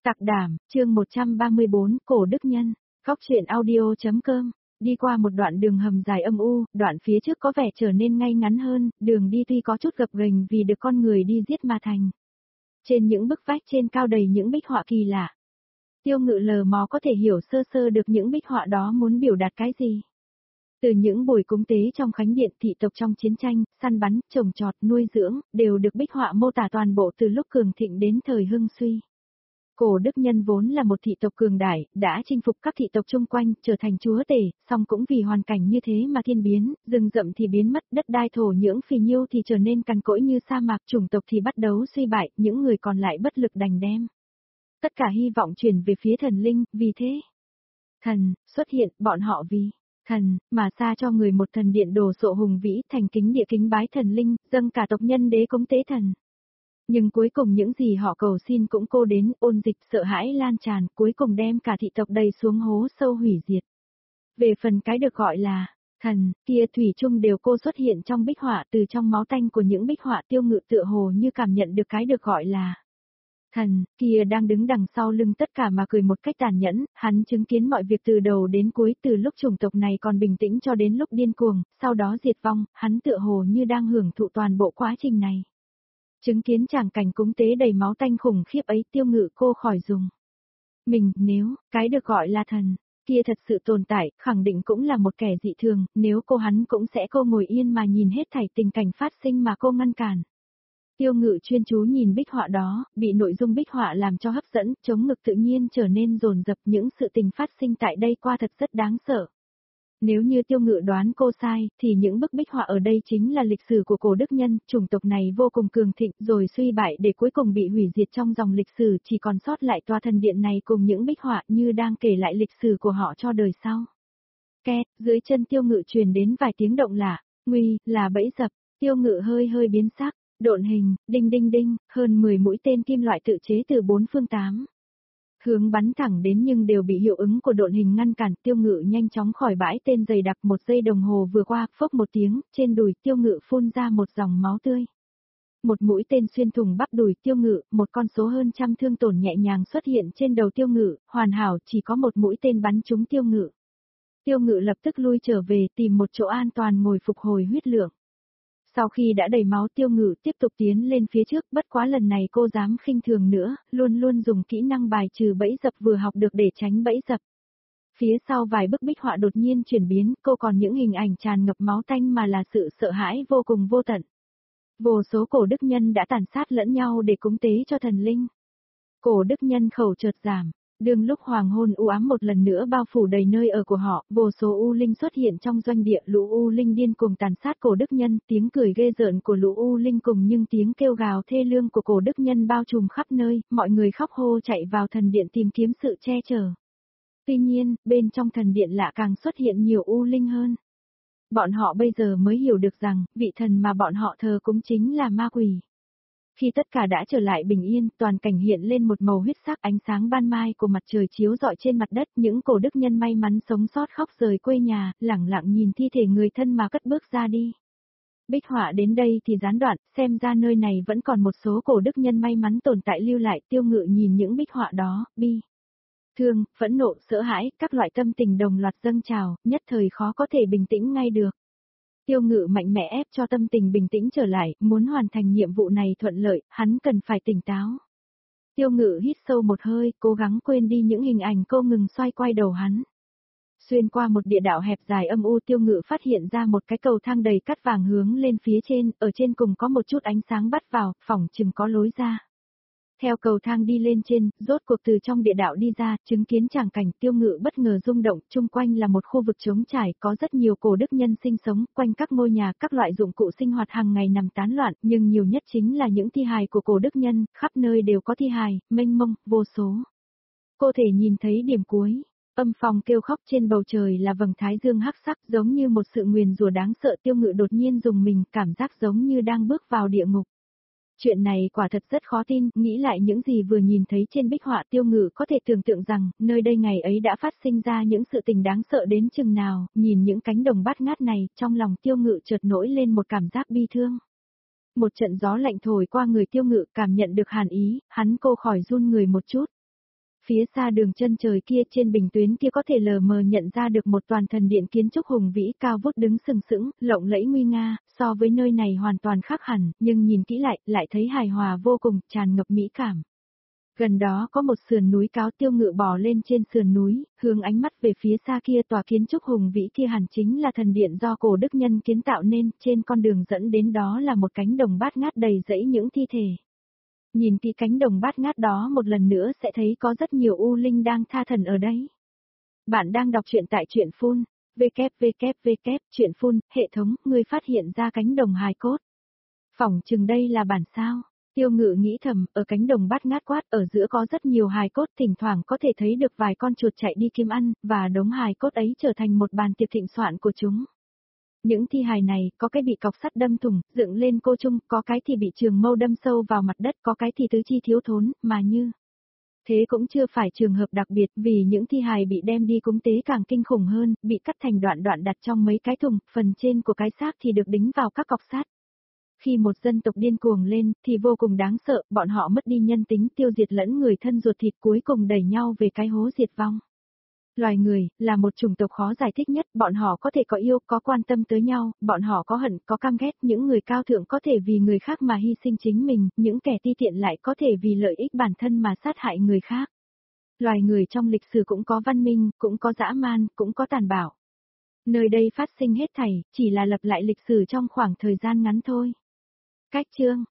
Sạc đảm, chương 134, Cổ Đức Nhân, Góc truyện audio.com. Đi qua một đoạn đường hầm dài âm u, đoạn phía trước có vẻ trở nên ngay ngắn hơn, đường đi tuy có chút gập ghềnh vì được con người đi giết mà thành. Trên những bức vách trên cao đầy những bích họa kỳ lạ. Tiêu Ngự lờ mò có thể hiểu sơ sơ được những bích họa đó muốn biểu đạt cái gì. Từ những buổi cúng tế trong khánh điện, thị tộc trong chiến tranh, săn bắn, trồng trọt, nuôi dưỡng, đều được bích họa mô tả toàn bộ từ lúc cường thịnh đến thời hưng suy. Cổ Đức Nhân vốn là một thị tộc cường đại, đã chinh phục các thị tộc chung quanh, trở thành chúa tể, song cũng vì hoàn cảnh như thế mà thiên biến, rừng rậm thì biến mất, đất đai thổ nhưỡng phì nhiêu thì trở nên cằn cỗi như sa mạc, chủng tộc thì bắt đầu suy bại, những người còn lại bất lực đành đem tất cả hy vọng chuyển về phía thần linh, vì thế thần xuất hiện, bọn họ vì thần mà xa cho người một thần điện đồ sộ hùng vĩ, thành kính địa kính bái thần linh, dâng cả tộc nhân đế cúng tế thần. Nhưng cuối cùng những gì họ cầu xin cũng cô đến, ôn dịch sợ hãi lan tràn, cuối cùng đem cả thị tộc đầy xuống hố sâu hủy diệt. Về phần cái được gọi là thần, kia thủy chung đều cô xuất hiện trong bích họa, từ trong máu tanh của những bích họa Tiêu Ngự tựa hồ như cảm nhận được cái được gọi là thần, kia đang đứng đằng sau lưng tất cả mà cười một cách tàn nhẫn, hắn chứng kiến mọi việc từ đầu đến cuối, từ lúc chủng tộc này còn bình tĩnh cho đến lúc điên cuồng, sau đó diệt vong, hắn tựa hồ như đang hưởng thụ toàn bộ quá trình này. Chứng kiến tràng cảnh cúng tế đầy máu tanh khủng khiếp ấy, Tiêu Ngự cô khỏi dùng mình, nếu cái được gọi là thần kia thật sự tồn tại, khẳng định cũng là một kẻ dị thường, nếu cô hắn cũng sẽ cô ngồi yên mà nhìn hết thảy tình cảnh phát sinh mà cô ngăn cản. Tiêu Ngự chuyên chú nhìn bích họa đó, bị nội dung bích họa làm cho hấp dẫn, chống ngực tự nhiên trở nên dồn dập, những sự tình phát sinh tại đây qua thật rất đáng sợ. Nếu như Tiêu Ngự đoán cô sai, thì những bức bích họa ở đây chính là lịch sử của Cổ Đức Nhân, chủng tộc này vô cùng cường thịnh rồi suy bại để cuối cùng bị hủy diệt trong dòng lịch sử, chỉ còn sót lại tòa thần điện này cùng những bích họa như đang kể lại lịch sử của họ cho đời sau. Két, dưới chân Tiêu Ngự truyền đến vài tiếng động lạ, nguy, là bẫy dập, Tiêu Ngự hơi biến sắc, độn hình, đinh đinh đinh, hơn 10 mũi tên kim loại tự chế từ bốn phương tám hướng bắn thẳng đến nhưng đều bị hiệu ứng của độn hình ngăn cản. Tiêu Ngự nhanh chóng khỏi bãi tên dày đặc, 1 giây đồng hồ vừa qua, phốc một tiếng, trên đùi Tiêu Ngự phun ra một dòng máu tươi. Một mũi tên xuyên thủng bắp đùi Tiêu Ngự, một con số hơn trăm thương tổn nhẹ nhàng xuất hiện trên đầu Tiêu Ngự, hoàn hảo, chỉ có một mũi tên bắn trúng Tiêu Ngự. Tiêu Ngự lập tức lui trở về, tìm một chỗ an toàn ngồi phục hồi huyết lượng. Sau khi đã đầy máu, Tiêu Ngự tiếp tục tiến lên phía trước, bất quá lần này cô dám khinh thường nữa, luôn luôn dùng kỹ năng bài trừ bẫy dập vừa học được để tránh bẫy dập. Phía sau vài bức bích họa đột nhiên chuyển biến, cô còn những hình ảnh tràn ngập máu tanh mà là sự sợ hãi vô cùng vô tận. Vô số Cổ Đức Nhân đã tàn sát lẫn nhau để cúng tế cho thần linh. Cổ Đức Nhân khẩu chợt giảm. Đương lúc hoàng hôn u ám một lần nữa bao phủ đầy nơi ở của họ, vô số u linh xuất hiện trong doanh địa, lũ u linh điên cuồng tàn sát Cổ Đức Nhân, tiếng cười ghê rợn của lũ u linh cùng nhưng tiếng kêu gào thê lương của Cổ Đức Nhân bao trùm khắp nơi, mọi người khóc hô chạy vào thần điện tìm kiếm sự che chở. Tuy nhiên, bên trong thần điện lạ càng xuất hiện nhiều u linh hơn. Bọn họ bây giờ mới hiểu được rằng, vị thần mà bọn họ thờ cúng chính là ma quỷ. Khi tất cả đã trở lại bình yên, toàn cảnh hiện lên một màu huyết sắc, ánh sáng ban mai của mặt trời chiếu rọi trên mặt đất, những Cổ Đức Nhân may mắn sống sót khóc rời quê nhà, lẳng lặng nhìn thi thể người thân mà cất bước ra đi. Bích họa đến đây thì gián đoạn, xem ra nơi này vẫn còn một số Cổ Đức Nhân may mắn tồn tại lưu lại. Tiêu Ngự nhìn những bích họa đó, bi thương, phẫn nộ, sợ hãi, các loại tâm tình đồng loạt dâng trào, nhất thời khó có thể bình tĩnh ngay được. Tiêu Ngự mạnh mẽ ép cho tâm tình bình tĩnh trở lại, muốn hoàn thành nhiệm vụ này thuận lợi, hắn cần phải tỉnh táo. Tiêu Ngự hít sâu một hơi, cố gắng quên đi những hình ảnh cô ngừng xoay quay đầu hắn. Xuyên qua một địa đạo hẹp dài âm u, Tiêu Ngự phát hiện ra một cái cầu thang đầy cát vàng hướng lên phía trên, ở trên cùng có một chút ánh sáng bắt vào, phỏng chừng có lối ra. Theo cầu thang đi lên trên, rốt cuộc từ trong địa đạo đi ra, chứng kiến tràng cảnh. Tiêu Ngự bất ngờ rung động, chung quanh là một khu vực trống trải, có rất nhiều Cổ Đức Nhân sinh sống, quanh các ngôi nhà, các loại dụng cụ sinh hoạt hàng ngày nằm tán loạn, nhưng nhiều nhất chính là những thi hài của Cổ Đức Nhân, khắp nơi đều có thi hài, mênh mông, vô số. Cô thể nhìn thấy điểm cuối, âm phong kêu khóc, trên bầu trời là vầng thái dương hắc sắc, giống như một sự nguyền rủa đáng sợ. Tiêu Ngự đột nhiên dùng mình, cảm giác giống như đang bước vào địa ngục. Chuyện này quả thật rất khó tin, nghĩ lại những gì vừa nhìn thấy trên bích họa, Tiêu Ngự có thể tưởng tượng rằng, nơi đây ngày ấy đã phát sinh ra những sự tình đáng sợ đến chừng nào, nhìn những cánh đồng bát ngát này, trong lòng Tiêu Ngự chợt nổi lên một cảm giác bi thương. Một trận gió lạnh thổi qua người Tiêu Ngự, cảm nhận được hàn ý, hắn cô khỏi run người một chút. Phía xa đường chân trời kia trên bình tuyến kia có thể lờ mờ nhận ra được một toàn thần điện kiến trúc hùng vĩ cao vút đứng sừng sững, lộng lẫy nguy nga, so với nơi này hoàn toàn khác hẳn, nhưng nhìn kỹ lại thấy hài hòa vô cùng, tràn ngập mỹ cảm. Gần đó có một sườn núi Cáo Tiêu Ngự bò lên trên sườn núi, hướng ánh mắt về phía xa kia tòa kiến trúc hùng vĩ kia hẳn chính là thần điện do cổ đức nhân kiến tạo nên, trên con đường dẫn đến đó là một cánh đồng bát ngát đầy rẫy những thi thể. Nhìn kỹ cánh đồng bát ngát đó một lần nữa sẽ thấy có rất nhiều u linh đang tha thần ở đấy. Bạn đang đọc truyện tại truyện phun, www, truyện phun, hệ thống, người phát hiện ra cánh đồng hài cốt. Phỏng chừng đây là bản sao. Tiêu Ngự nghĩ thầm, ở cánh đồng bát ngát quát ở giữa có rất nhiều hài cốt, thỉnh thoảng có thể thấy được vài con chuột chạy đi kiếm ăn, và đống hài cốt ấy trở thành một bàn tiệc thịnh soạn của chúng. Những thi hài này, có cái bị cọc sắt đâm thủng, dựng lên cô trung, có cái thì bị trường mâu đâm sâu vào mặt đất, có cái thì tứ chi thiếu thốn, mà như. Thế cũng chưa phải trường hợp đặc biệt, vì những thi hài bị đem đi cúng tế càng kinh khủng hơn, bị cắt thành đoạn đoạn đặt trong mấy cái thùng, phần trên của cái xác thì được đính vào các cọc sắt. Khi một dân tộc điên cuồng lên, thì vô cùng đáng sợ, bọn họ mất đi nhân tính, tiêu diệt lẫn người thân ruột thịt, cuối cùng đẩy nhau về cái hố diệt vong. Loài người, là một chủng tộc khó giải thích nhất, bọn họ có thể có yêu, có quan tâm tới nhau, bọn họ có hận, có căm ghét, những người cao thượng có thể vì người khác mà hy sinh chính mình, những kẻ ti tiện lại có thể vì lợi ích bản thân mà sát hại người khác. Loài người trong lịch sử cũng có văn minh, cũng có dã man, cũng có tàn bạo. Nơi đây phát sinh hết thảy, chỉ là lặp lại lịch sử trong khoảng thời gian ngắn thôi. Cách chương